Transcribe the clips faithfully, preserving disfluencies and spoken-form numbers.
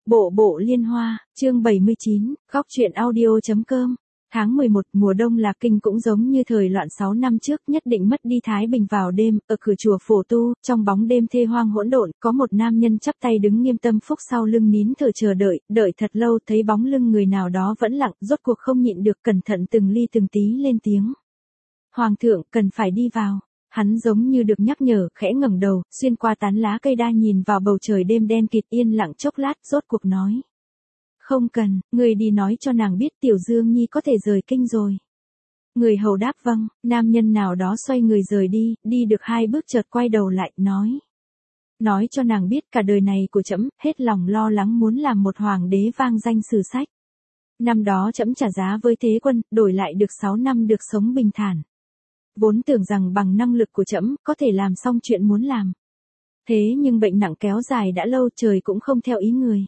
Bộ bộ liên hoa, chương bảy mươi chín, góc truyện audio.com. Tháng mười một, mùa đông Lạc Kinh cũng giống như thời loạn sáu năm trước, nhất định mất đi thái bình vào đêm. Ở cửa chùa Phổ Tu, trong bóng đêm thê hoang hỗn độn, có một nam nhân chắp tay đứng nghiêm tâm phúc sau lưng nín thở chờ đợi, đợi thật lâu thấy bóng lưng người nào đó vẫn lặng, rốt cuộc không nhịn được cẩn thận từng ly từng tí lên tiếng. Hoàng thượng, cần phải đi vào. Hắn giống như được nhắc nhở, khẽ ngẩng đầu, xuyên qua tán lá cây đa nhìn vào bầu trời đêm đen kịt, yên lặng chốc lát, rốt cuộc nói. Không cần, người đi nói cho nàng biết Tiểu Dương Nhi có thể rời kinh rồi. Người hầu đáp vâng, nam nhân nào đó xoay người rời đi, đi được hai bước chợt quay đầu lại, nói. Nói cho nàng biết cả đời này của trẫm, hết lòng lo lắng muốn làm một hoàng đế vang danh sử sách. Năm đó trẫm trả giá với Thế Quân, đổi lại được sáu năm được sống bình thản. Vốn tưởng rằng bằng năng lực của trẫm có thể làm xong chuyện muốn làm. Thế nhưng bệnh nặng kéo dài đã lâu, trời cũng không theo ý người.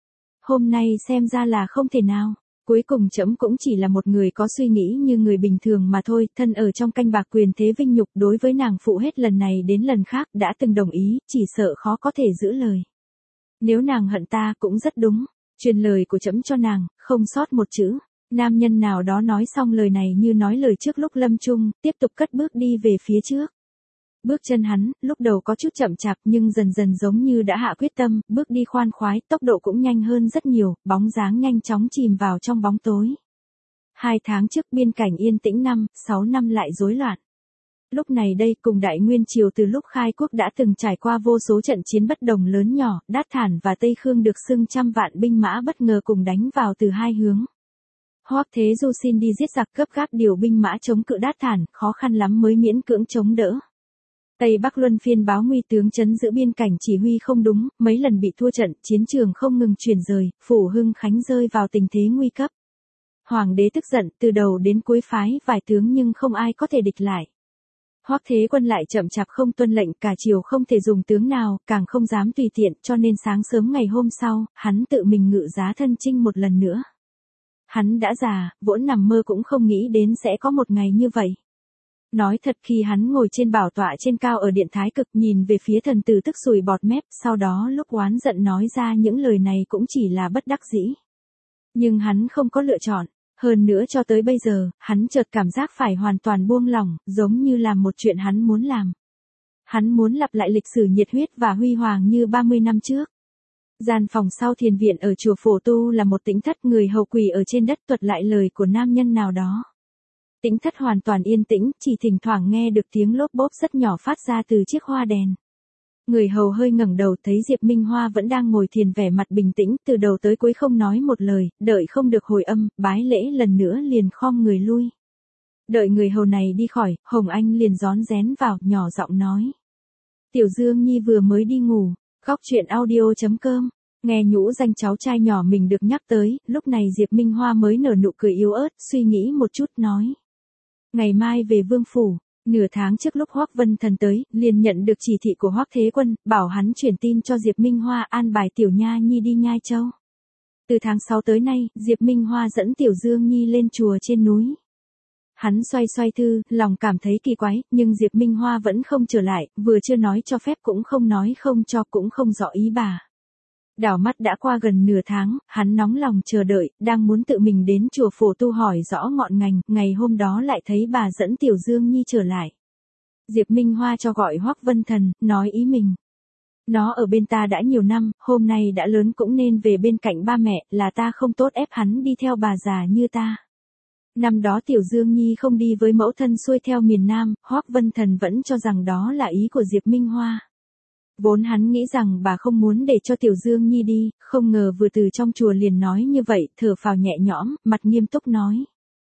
Hôm nay xem ra là không thể nào. Cuối cùng trẫm cũng chỉ là một người có suy nghĩ như người bình thường mà thôi, thân ở trong canh bạc quyền thế vinh nhục, đối với nàng phụ hết lần này đến lần khác, đã từng đồng ý, chỉ sợ khó có thể giữ lời. Nếu nàng hận ta cũng rất đúng, truyền lời của trẫm cho nàng, không sót một chữ. Nam nhân nào đó nói xong lời này như nói lời trước lúc lâm chung, tiếp tục cất bước đi về phía trước. Bước chân hắn, lúc đầu có chút chậm chạp nhưng dần dần giống như đã hạ quyết tâm, bước đi khoan khoái, tốc độ cũng nhanh hơn rất nhiều, bóng dáng nhanh chóng chìm vào trong bóng tối. Hai tháng trước biên cảnh yên tĩnh, năm, sáu năm lại rối loạn. Lúc này đây cùng Đại Nguyên Triều từ lúc khai quốc đã từng trải qua vô số trận chiến bất đồng lớn nhỏ, Đát Thản và Tây Khương được xưng trăm vạn binh mã bất ngờ cùng đánh vào từ hai hướng. Hoắc Thế Du xin đi giết giặc, gấp gáp điều binh mã chống cự Đát Thản, khó khăn lắm mới miễn cưỡng chống đỡ. Tây Bắc luân phiên báo nguy, tướng trấn giữ biên cảnh chỉ huy không đúng, mấy lần bị thua trận, chiến trường không ngừng chuyển rời, Phủ Hưng Khánh rơi vào tình thế nguy cấp. Hoàng đế tức giận, từ đầu đến cuối phái vài tướng nhưng không ai có thể địch lại. Hoắc Thế Quân lại chậm chạp không tuân lệnh, cả triều không thể dùng tướng nào, càng không dám tùy tiện, cho nên sáng sớm ngày hôm sau, hắn tự mình ngự giá thân chinh một lần nữa. Hắn đã già, vỗn nằm mơ cũng không nghĩ đến sẽ có một ngày như vậy. Nói thật, khi hắn ngồi trên bảo tọa trên cao ở điện Thái Cực nhìn về phía thần tử tức sùi bọt mép, sau đó lúc oán giận nói ra những lời này cũng chỉ là bất đắc dĩ. Nhưng hắn không có lựa chọn, hơn nữa cho tới bây giờ, hắn chợt cảm giác phải hoàn toàn buông lỏng, giống như làm một chuyện hắn muốn làm. Hắn muốn lặp lại lịch sử nhiệt huyết và huy hoàng như ba mươi năm trước. Gian phòng sau thiền viện ở chùa Phổ Tu là một tĩnh thất, người hầu quỳ ở trên đất thuật lại lời của nam nhân nào đó. Tĩnh thất hoàn toàn yên tĩnh, chỉ thỉnh thoảng nghe được tiếng lốp bốp rất nhỏ phát ra từ chiếc hoa đèn. Người hầu hơi ngẩng đầu thấy Diệp Minh Hoa vẫn đang ngồi thiền vẻ mặt bình tĩnh, từ đầu tới cuối không nói một lời, đợi không được hồi âm, bái lễ lần nữa liền khom người lui. Đợi người hầu này đi khỏi, Hồng Anh liền rón rén vào, nhỏ giọng nói. Tiểu Dương Nhi vừa mới đi ngủ. Góc truyện audio.com. Nghe nhũ danh cháu trai nhỏ mình được nhắc tới, lúc này Diệp Minh Hoa mới nở nụ cười yếu ớt, suy nghĩ một chút nói. Ngày mai về Vương Phủ, nửa tháng trước lúc Hoắc Vân Thần tới, liền nhận được chỉ thị của Hoắc Thế Quân, bảo hắn truyền tin cho Diệp Minh Hoa an bài Tiểu Nha Nhi đi Nhai Châu. Từ tháng sáu tới nay, Diệp Minh Hoa dẫn Tiểu Dương Nhi lên chùa trên núi. Hắn xoay xoay thư, lòng cảm thấy kỳ quái, nhưng Diệp Minh Hoa vẫn không trở lại, vừa chưa nói cho phép cũng không nói không cho, cũng không rõ ý bà. Đảo mắt đã qua gần nửa tháng, hắn nóng lòng chờ đợi, đang muốn tự mình đến chùa Phổ Tu hỏi rõ ngọn ngành, ngày hôm đó lại thấy bà dẫn Tiểu Dương Nhi trở lại. Diệp Minh Hoa cho gọi Hoắc Vân Thần, nói ý mình. Nó ở bên ta đã nhiều năm, hôm nay đã lớn cũng nên về bên cạnh ba mẹ, là ta không tốt ép hắn đi theo bà già như ta. Năm đó Tiểu Dương Nhi không đi với mẫu thân xuôi theo miền Nam, Hoắc Vân Thần vẫn cho rằng đó là ý của Diệp Minh Hoa. Vốn hắn nghĩ rằng bà không muốn để cho Tiểu Dương Nhi đi, không ngờ vừa từ trong chùa liền nói như vậy, thở phào nhẹ nhõm, mặt nghiêm túc nói.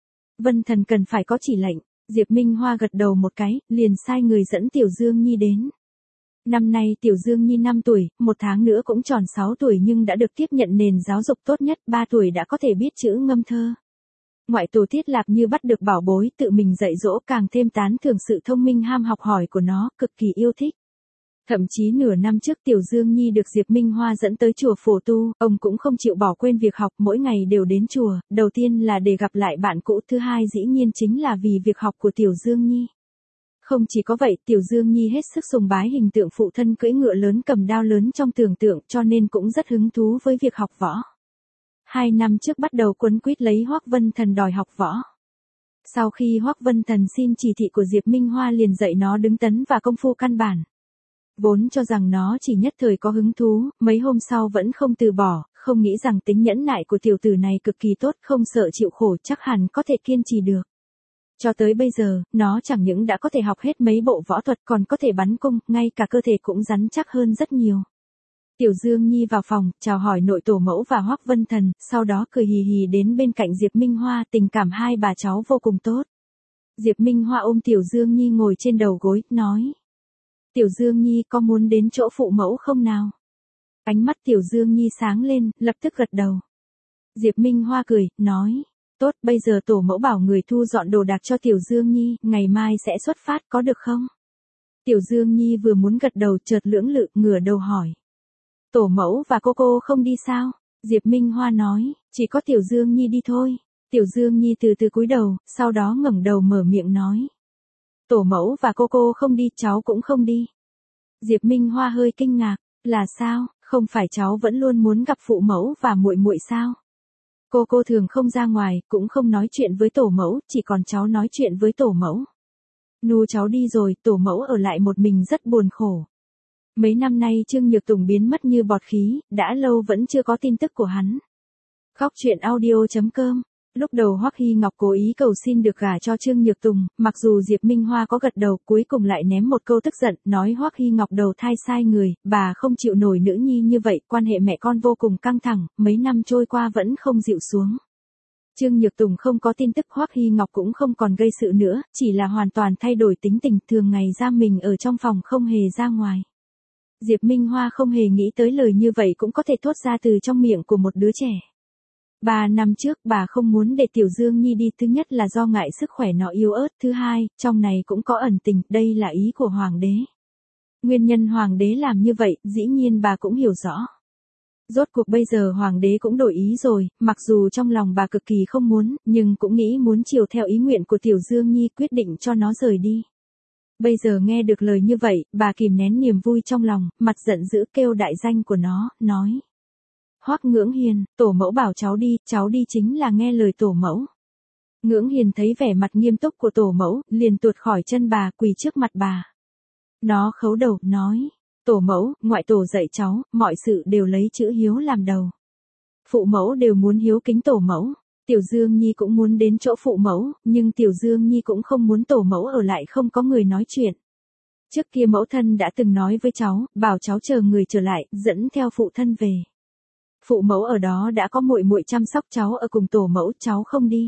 Vân Thần cần phải có chỉ lệnh. Diệp Minh Hoa gật đầu một cái, liền sai người dẫn Tiểu Dương Nhi đến. Năm nay Tiểu Dương Nhi năm tuổi, một tháng nữa cũng tròn sáu tuổi nhưng đã được tiếp nhận nền giáo dục tốt nhất, ba tuổi đã có thể biết chữ ngâm thơ. Ngoại tổ Thiết Lạc như bắt được bảo bối, tự mình dạy dỗ, càng thêm tán thưởng sự thông minh ham học hỏi của nó, cực kỳ yêu thích. Thậm chí nửa năm trước Tiểu Dương Nhi được Diệp Minh Hoa dẫn tới chùa Phổ Tu, ông cũng không chịu bỏ quên việc học, mỗi ngày đều đến chùa, đầu tiên là để gặp lại bạn cũ, thứ hai dĩ nhiên chính là vì việc học của Tiểu Dương Nhi. Không chỉ có vậy, Tiểu Dương Nhi hết sức sùng bái hình tượng phụ thân cưỡi ngựa lớn cầm đao lớn trong tưởng tượng cho nên cũng rất hứng thú với việc học võ. Hai năm trước bắt đầu quấn quýt lấy Hoắc Vân Thần đòi học võ. Sau khi Hoắc Vân Thần xin chỉ thị của Diệp Minh Hoa liền dạy nó đứng tấn và công phu căn bản. Vốn cho rằng nó chỉ nhất thời có hứng thú, mấy hôm sau vẫn không từ bỏ, không nghĩ rằng tính nhẫn nại của tiểu tử này cực kỳ tốt, không sợ chịu khổ, chắc hẳn có thể kiên trì được. Cho tới bây giờ, nó chẳng những đã có thể học hết mấy bộ võ thuật còn có thể bắn cung, ngay cả cơ thể cũng rắn chắc hơn rất nhiều. Tiểu Dương Nhi vào phòng, chào hỏi nội tổ mẫu và Hoắc Vân Thần, sau đó cười hì hì đến bên cạnh Diệp Minh Hoa, tình cảm hai bà cháu vô cùng tốt. Diệp Minh Hoa ôm Tiểu Dương Nhi ngồi trên đầu gối, nói. Tiểu Dương Nhi có muốn đến chỗ phụ mẫu không nào? Ánh mắt Tiểu Dương Nhi sáng lên, lập tức gật đầu. Diệp Minh Hoa cười, nói. Tốt, bây giờ tổ mẫu bảo người thu dọn đồ đạc cho Tiểu Dương Nhi, ngày mai sẽ xuất phát có được không? Tiểu Dương Nhi vừa muốn gật đầu chợt lưỡng lự, ngửa đầu hỏi. Tổ mẫu và cô cô không đi sao? Diệp Minh Hoa nói, chỉ có Tiểu Dương Nhi đi thôi. Tiểu Dương Nhi từ từ cúi đầu, sau đó ngẩng đầu mở miệng nói. Tổ mẫu và cô cô không đi, cháu cũng không đi. Diệp Minh Hoa hơi kinh ngạc, là sao, không phải cháu vẫn luôn muốn gặp phụ mẫu và muội muội sao? Cô cô thường không ra ngoài, cũng không nói chuyện với tổ mẫu, chỉ còn cháu nói chuyện với tổ mẫu. Nu cháu đi rồi, tổ mẫu ở lại một mình rất buồn khổ. Mấy năm nay Trương Nhược Tùng biến mất như bọt khí, đã lâu vẫn chưa có tin tức của hắn. Khóc chuyện audio chấm com. Lúc đầu Hoắc Hy Ngọc cố ý cầu xin được gả cho Trương Nhược Tùng, mặc dù Diệp Minh Hoa có gật đầu, cuối cùng lại ném một câu tức giận, nói Hoắc Hy Ngọc đầu thai sai người, bà không chịu nổi nữ nhi như vậy, quan hệ mẹ con vô cùng căng thẳng, mấy năm trôi qua vẫn không dịu xuống. Trương Nhược Tùng không có tin tức, Hoắc Hy Ngọc cũng không còn gây sự nữa, chỉ là hoàn toàn thay đổi tính tình, thường ngày ra mình ở trong phòng không hề ra ngoài. Diệp Minh Hoa không hề nghĩ tới lời như vậy cũng có thể thốt ra từ trong miệng của một đứa trẻ. Ba năm trước bà không muốn để Tiểu Dương Nhi đi, thứ nhất là do ngại sức khỏe nó yếu ớt, thứ hai, trong này cũng có ẩn tình, đây là ý của Hoàng đế. Nguyên nhân Hoàng đế làm như vậy, dĩ nhiên bà cũng hiểu rõ. Rốt cuộc bây giờ Hoàng đế cũng đổi ý rồi, mặc dù trong lòng bà cực kỳ không muốn, nhưng cũng nghĩ muốn chiều theo ý nguyện của Tiểu Dương Nhi, quyết định cho nó rời đi. Bây giờ nghe được lời như vậy, bà kìm nén niềm vui trong lòng, mặt giận dữ kêu đại danh của nó, nói. Hoắc Ngưỡng Hiền, tổ mẫu bảo cháu đi, cháu đi chính là nghe lời tổ mẫu. Ngưỡng Hiền thấy vẻ mặt nghiêm túc của tổ mẫu, liền tuột khỏi chân bà, quỳ trước mặt bà. Nó khấu đầu, nói, tổ mẫu, ngoại tổ dạy cháu, mọi sự đều lấy chữ hiếu làm đầu. Phụ mẫu đều muốn hiếu kính tổ mẫu. Tiểu Dương Nhi cũng muốn đến chỗ phụ mẫu, nhưng Tiểu Dương Nhi cũng không muốn tổ mẫu ở lại không có người nói chuyện. Trước kia mẫu thân đã từng nói với cháu, bảo cháu chờ người trở lại, dẫn theo phụ thân về. Phụ mẫu ở đó đã có muội muội chăm sóc cháu ở cùng tổ mẫu, cháu không đi.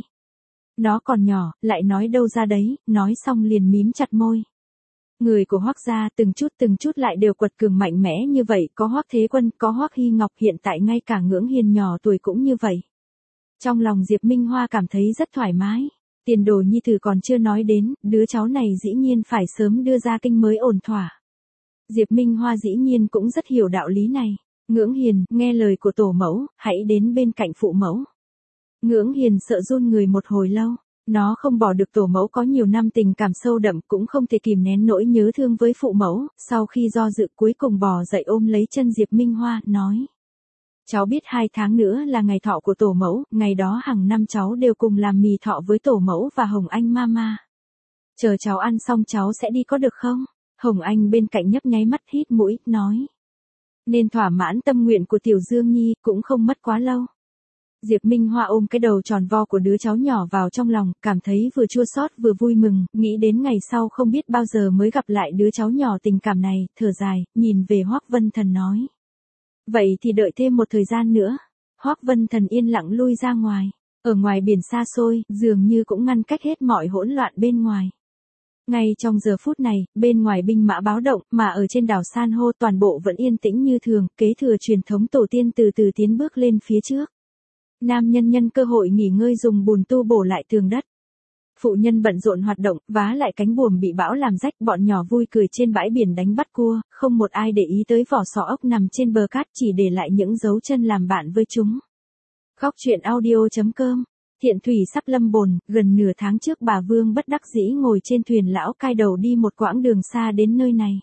Nó còn nhỏ, lại nói đâu ra đấy, nói xong liền mím chặt môi. Người của Hoắc gia từng chút từng chút lại đều quật cường mạnh mẽ như vậy, có Hoắc Thế Quân, có Hoắc Hy Ngọc, hiện tại ngay cả Ngưỡng Hiền nhỏ tuổi cũng như vậy. Trong lòng Diệp Minh Hoa cảm thấy rất thoải mái. Tiền đồ nhi tử còn chưa nói đến, đứa cháu này dĩ nhiên phải sớm đưa ra kinh mới ổn thỏa. Diệp Minh Hoa dĩ nhiên cũng rất hiểu đạo lý này. Ngưỡng Hiền, nghe lời của tổ mẫu, hãy đến bên cạnh phụ mẫu. Ngưỡng Hiền sợ run người một hồi lâu. Nó không bỏ được tổ mẫu có nhiều năm tình cảm sâu đậm, cũng không thể kìm nén nỗi nhớ thương với phụ mẫu, sau khi do dự cuối cùng bò dậy ôm lấy chân Diệp Minh Hoa, nói. Cháu biết hai tháng nữa là ngày thọ của tổ mẫu, ngày đó hàng năm cháu đều cùng làm mì thọ với tổ mẫu và Hồng Anh mama. Chờ cháu ăn xong cháu sẽ đi có được không? Hồng Anh bên cạnh nhấp nháy mắt hít mũi, nói. Nên thỏa mãn tâm nguyện của Tiểu Dương Nhi, cũng không mất quá lâu. Diệp Minh Hoa ôm cái đầu tròn vo của đứa cháu nhỏ vào trong lòng, cảm thấy vừa chua xót vừa vui mừng, nghĩ đến ngày sau không biết bao giờ mới gặp lại đứa cháu nhỏ tình cảm này, thở dài, nhìn về Hoắc Vân Thần nói. Vậy thì đợi thêm một thời gian nữa. Hoắc Vân Thần yên lặng lui ra ngoài. Ở ngoài biển xa xôi, dường như cũng ngăn cách hết mọi hỗn loạn bên ngoài. Ngay trong giờ phút này, bên ngoài binh mã báo động, mà ở trên đảo san hô toàn bộ vẫn yên tĩnh như thường, kế thừa truyền thống tổ tiên từ từ tiến bước lên phía trước. Nam nhân nhân cơ hội nghỉ ngơi dùng bùn tu bổ lại tường đất. Phụ nhân bận rộn hoạt động, vá lại cánh buồm bị bão làm rách, bọn nhỏ vui cười trên bãi biển đánh bắt cua, không một ai để ý tới vỏ sò ốc nằm trên bờ cát, chỉ để lại những dấu chân làm bạn với chúng. Khóc chuyện audio chấm com Thiện thủy sắp lâm bồn, gần nửa tháng trước bà Vương bất đắc dĩ ngồi trên thuyền lão cai đầu đi một quãng đường xa đến nơi này.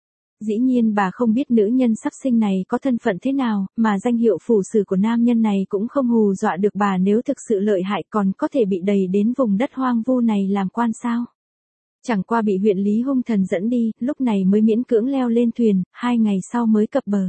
Dĩ nhiên bà không biết nữ nhân sắp sinh này có thân phận thế nào, mà danh hiệu phủ sử của nam nhân này cũng không hù dọa được bà, nếu thực sự lợi hại còn có thể bị đầy đến vùng đất hoang vu này làm quan sao. Chẳng qua bị huyện Lý hung thần dẫn đi, lúc này mới miễn cưỡng leo lên thuyền, hai ngày sau mới cập bờ.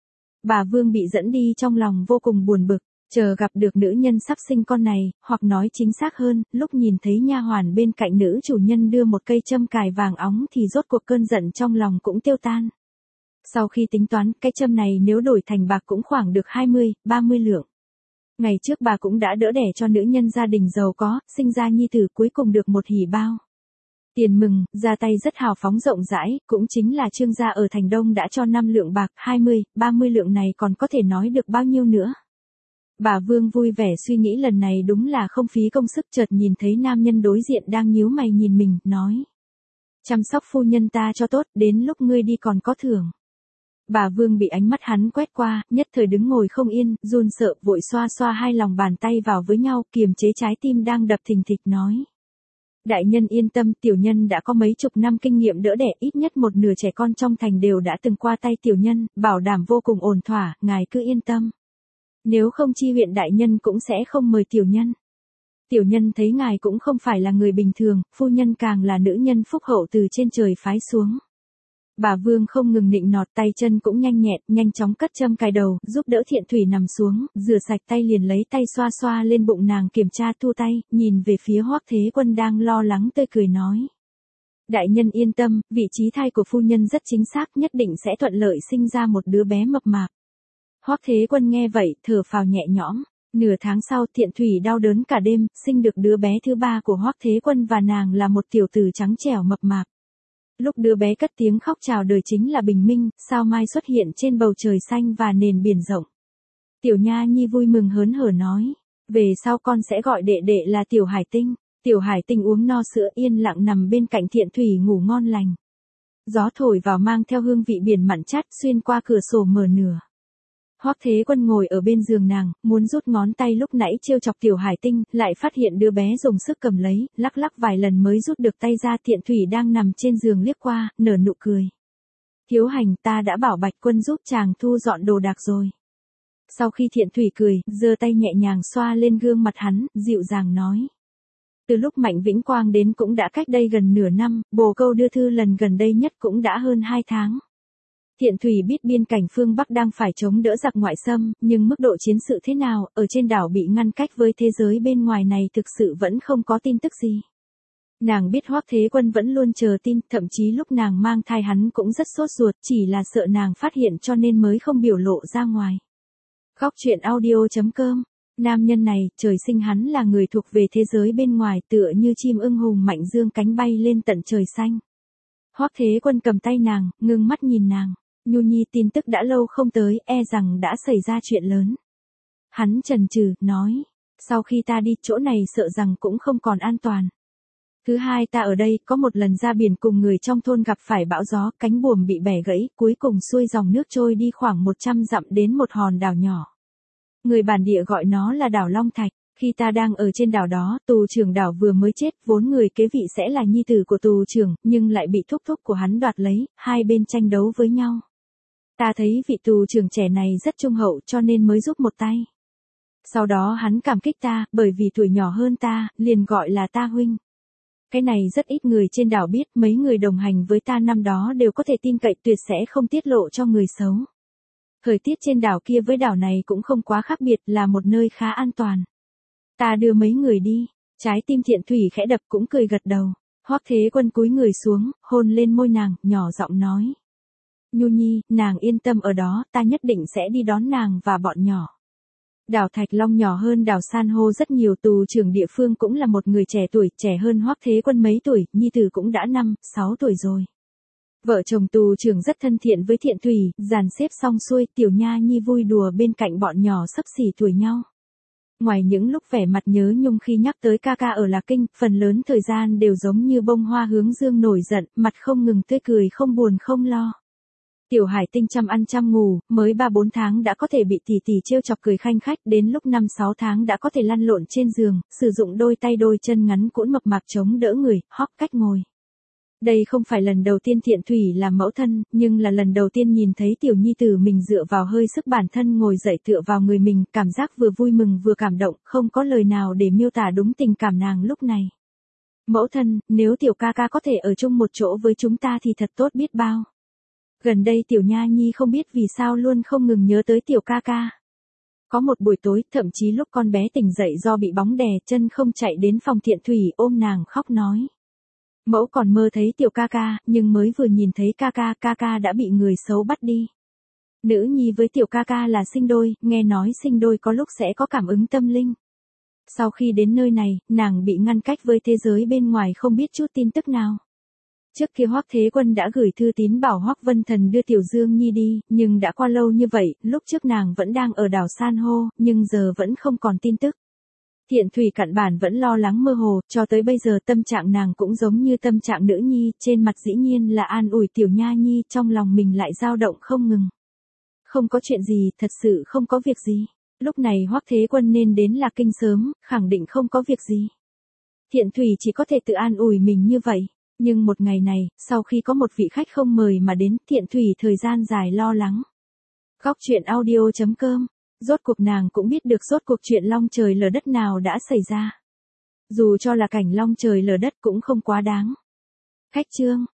Bà Vương bị dẫn đi trong lòng vô cùng buồn bực, chờ gặp được nữ nhân sắp sinh con này, hoặc nói chính xác hơn, lúc nhìn thấy nha hoàn bên cạnh nữ chủ nhân đưa một cây châm cài vàng óng thì rốt cuộc cơn giận trong lòng cũng tiêu tan. Sau khi tính toán, cái châm này nếu đổi thành bạc cũng khoảng được hai mươi, ba mươi lượng. Ngày trước bà cũng đã đỡ đẻ cho nữ nhân gia đình giàu có, sinh ra nhi tử cuối cùng được một hỉ bao. Tiền mừng, ra tay rất hào phóng rộng rãi, cũng chính là Trương gia ở thành Đông đã cho năm lượng bạc, hai mươi, ba mươi lượng này còn có thể nói được bao nhiêu nữa. Bà Vương vui vẻ suy nghĩ lần này đúng là không phí công sức, chợt nhìn thấy nam nhân đối diện đang nhíu mày nhìn mình, nói. Chăm sóc phu nhân ta cho tốt, đến lúc ngươi đi còn có thưởng. Bà Vương bị ánh mắt hắn quét qua, nhất thời đứng ngồi không yên, run sợ, vội xoa xoa hai lòng bàn tay vào với nhau, kiềm chế trái tim đang đập thình thịch nói. Đại nhân yên tâm, tiểu nhân đã có mấy chục năm kinh nghiệm đỡ đẻ, ít nhất một nửa trẻ con trong thành đều đã từng qua tay tiểu nhân, bảo đảm vô cùng ổn thỏa, ngài cứ yên tâm. Nếu không chi huyện đại nhân cũng sẽ không mời tiểu nhân. Tiểu nhân thấy ngài cũng không phải là người bình thường, phu nhân càng là nữ nhân phúc hậu từ trên trời phái xuống. Bà Vương không ngừng nịnh nọt, tay chân cũng nhanh nhẹn, nhanh chóng cất châm cài đầu, giúp đỡ Thiện thủy nằm xuống, rửa sạch tay liền lấy tay xoa xoa lên bụng nàng kiểm tra thu tay, nhìn về phía Hoắc Thế Quân đang lo lắng tươi cười nói. Đại nhân yên tâm, vị trí thai của phu nhân rất chính xác, nhất định sẽ thuận lợi sinh ra một đứa bé mập mạp. Hoắc Thế Quân nghe vậy, thở phào nhẹ nhõm. Nửa tháng sau, Thiện thủy đau đớn cả đêm, sinh được đứa bé thứ ba của Hoắc Thế Quân và nàng là một tiểu tử trắng trẻo mập mạp. Lúc đứa bé cất tiếng khóc chào đời chính là bình minh, sao mai xuất hiện trên bầu trời xanh và nền biển rộng. Tiểu Nha Nhi vui mừng hớn hở nói, về sau con sẽ gọi đệ đệ là Tiểu Hải Tinh. Tiểu Hải Tinh uống no sữa yên lặng nằm bên cạnh Thiện thủy ngủ ngon lành. Gió thổi vào mang theo hương vị biển mặn chát xuyên qua cửa sổ mở nửa. Hoắc Thế Quân ngồi ở bên giường nàng, muốn rút ngón tay lúc nãy trêu chọc Tiểu Hải Tinh, lại phát hiện đứa bé dùng sức cầm lấy, lắc lắc vài lần mới rút được tay ra. Thiện thủy đang nằm trên giường liếc qua, nở nụ cười. Thiếu hành, ta đã bảo Bạch Quân giúp chàng thu dọn đồ đạc rồi. Sau khi Thiện thủy cười, giơ tay nhẹ nhàng xoa lên gương mặt hắn, dịu dàng nói. Từ lúc Mạnh Vĩnh Quang đến cũng đã cách đây gần nửa năm, bồ câu đưa thư lần gần đây nhất cũng đã hơn hai tháng. Thiện thủy biết biên cảnh phương Bắc đang phải chống đỡ giặc ngoại xâm, nhưng mức độ chiến sự thế nào, ở trên đảo bị ngăn cách với thế giới bên ngoài này thực sự vẫn không có tin tức gì. Nàng biết Hoắc Thế Quân vẫn luôn chờ tin, thậm chí lúc nàng mang thai hắn cũng rất sốt ruột, chỉ là sợ nàng phát hiện cho nên mới không biểu lộ ra ngoài. Góc truyện audio chấm com. Nam nhân này, trời sinh hắn là người thuộc về thế giới bên ngoài, tựa như chim ưng hùng mạnh dương cánh bay lên tận trời xanh. Hoắc Thế Quân cầm tay nàng, ngưng mắt nhìn nàng. Nhu Nhi, tin tức đã lâu không tới, e rằng đã xảy ra chuyện lớn. Hắn chần chừ, nói, sau khi ta đi, chỗ này sợ rằng cũng không còn an toàn. Thứ hai, ta ở đây, có một lần ra biển cùng người trong thôn gặp phải bão gió, cánh buồm bị bẻ gãy, cuối cùng xuôi dòng nước trôi đi khoảng một trăm dặm đến một hòn đảo nhỏ. Người bản địa gọi nó là đảo Long Thạch. Khi ta đang ở trên đảo đó, tù trưởng đảo vừa mới chết, vốn người kế vị sẽ là nhi tử của tù trưởng, nhưng lại bị thúc thúc của hắn đoạt lấy, hai bên tranh đấu với nhau. Ta thấy vị tù trưởng trẻ này rất trung hậu cho nên mới giúp một tay. Sau đó hắn cảm kích ta, bởi vì tuổi nhỏ hơn ta, liền gọi là ta huynh. Cái này rất ít người trên đảo biết, mấy người đồng hành với ta năm đó đều có thể tin cậy, tuyệt sẽ không tiết lộ cho người xấu. Thời tiết trên đảo kia với đảo này cũng không quá khác biệt, là một nơi khá an toàn. Ta đưa mấy người đi, trái tim Thiện thủy khẽ đập cũng cười gật đầu. Hoắc Thế Quân cúi người xuống, hôn lên môi nàng, nhỏ giọng nói. Nhu Nhi, nàng yên tâm ở đó, ta nhất định sẽ đi đón nàng và bọn nhỏ. Đảo Thạch Long nhỏ hơn đảo San hô rất nhiều, tù trưởng địa phương cũng là một người trẻ tuổi, trẻ hơn Hoắc Thế Quân mấy tuổi, nhi tử cũng đã năm, sáu tuổi rồi. Vợ chồng tù trưởng rất thân thiện với Thiện thủy, dàn xếp xong xuôi, Tiểu Nha Nhi vui đùa bên cạnh bọn nhỏ xấp xỉ tuổi nhau. Ngoài những lúc vẻ mặt nhớ nhung khi nhắc tới ca ca ở Lạc Kinh, phần lớn thời gian đều giống như bông hoa hướng dương nổi giận, mặt không ngừng tươi cười không buồn không lo. Tiểu Hải Tinh chăm ăn chăm ngủ, mới ba bốn tháng đã có thể bị tỷ tỷ trêu chọc cười khanh khách, đến lúc năm sáu tháng đã có thể lăn lộn trên giường, sử dụng đôi tay đôi chân ngắn cũn mập mạp chống đỡ người, hóp cách ngồi. Đây không phải lần đầu tiên Thiện Thủy làm mẫu thân, nhưng là lần đầu tiên nhìn thấy tiểu nhi tử mình dựa vào hơi sức bản thân ngồi dậy tựa vào người mình, cảm giác vừa vui mừng vừa cảm động, không có lời nào để miêu tả đúng tình cảm nàng lúc này. Mẫu thân, nếu tiểu ca ca có thể ở chung một chỗ với chúng ta thì thật tốt biết bao. Gần đây tiểu nha nhi không biết vì sao luôn không ngừng nhớ tới tiểu ca ca. Có một buổi tối, thậm chí lúc con bé tỉnh dậy do bị bóng đè chân không chạy đến phòng Thiện Thủy ôm nàng khóc nói. Mẫu còn mơ thấy tiểu ca ca, nhưng mới vừa nhìn thấy ca ca, ca ca đã bị người xấu bắt đi. Nữ nhi với tiểu ca ca là sinh đôi, nghe nói sinh đôi có lúc sẽ có cảm ứng tâm linh. Sau khi đến nơi này, nàng bị ngăn cách với thế giới bên ngoài không biết chút tin tức nào. Trước kia Hoắc Thế Quân đã gửi thư tín bảo Hoắc Vân Thần đưa Tiểu Dương Nhi đi, nhưng đã qua lâu như vậy, lúc trước nàng vẫn đang ở đảo San hô, nhưng giờ vẫn không còn tin tức. Thiện Thủy cặn bản vẫn lo lắng mơ hồ, cho tới bây giờ tâm trạng nàng cũng giống như tâm trạng nữ nhi, trên mặt dĩ nhiên là an ủi tiểu nha nhi, trong lòng mình lại dao động không ngừng. Không có chuyện gì, thật sự không có việc gì. Lúc này Hoắc Thế Quân nên đến Lạc Kinh sớm, khẳng định không có việc gì. Thiện Thủy chỉ có thể tự an ủi mình như vậy. Nhưng một ngày này, sau khi có một vị khách không mời mà đến, Thiện Thủy thời gian dài lo lắng. Góc truyện audio chấm com. Rốt cuộc nàng cũng biết được rốt cuộc chuyện long trời lở đất nào đã xảy ra. Dù cho là cảnh long trời lở đất cũng không quá đáng. Khách chương.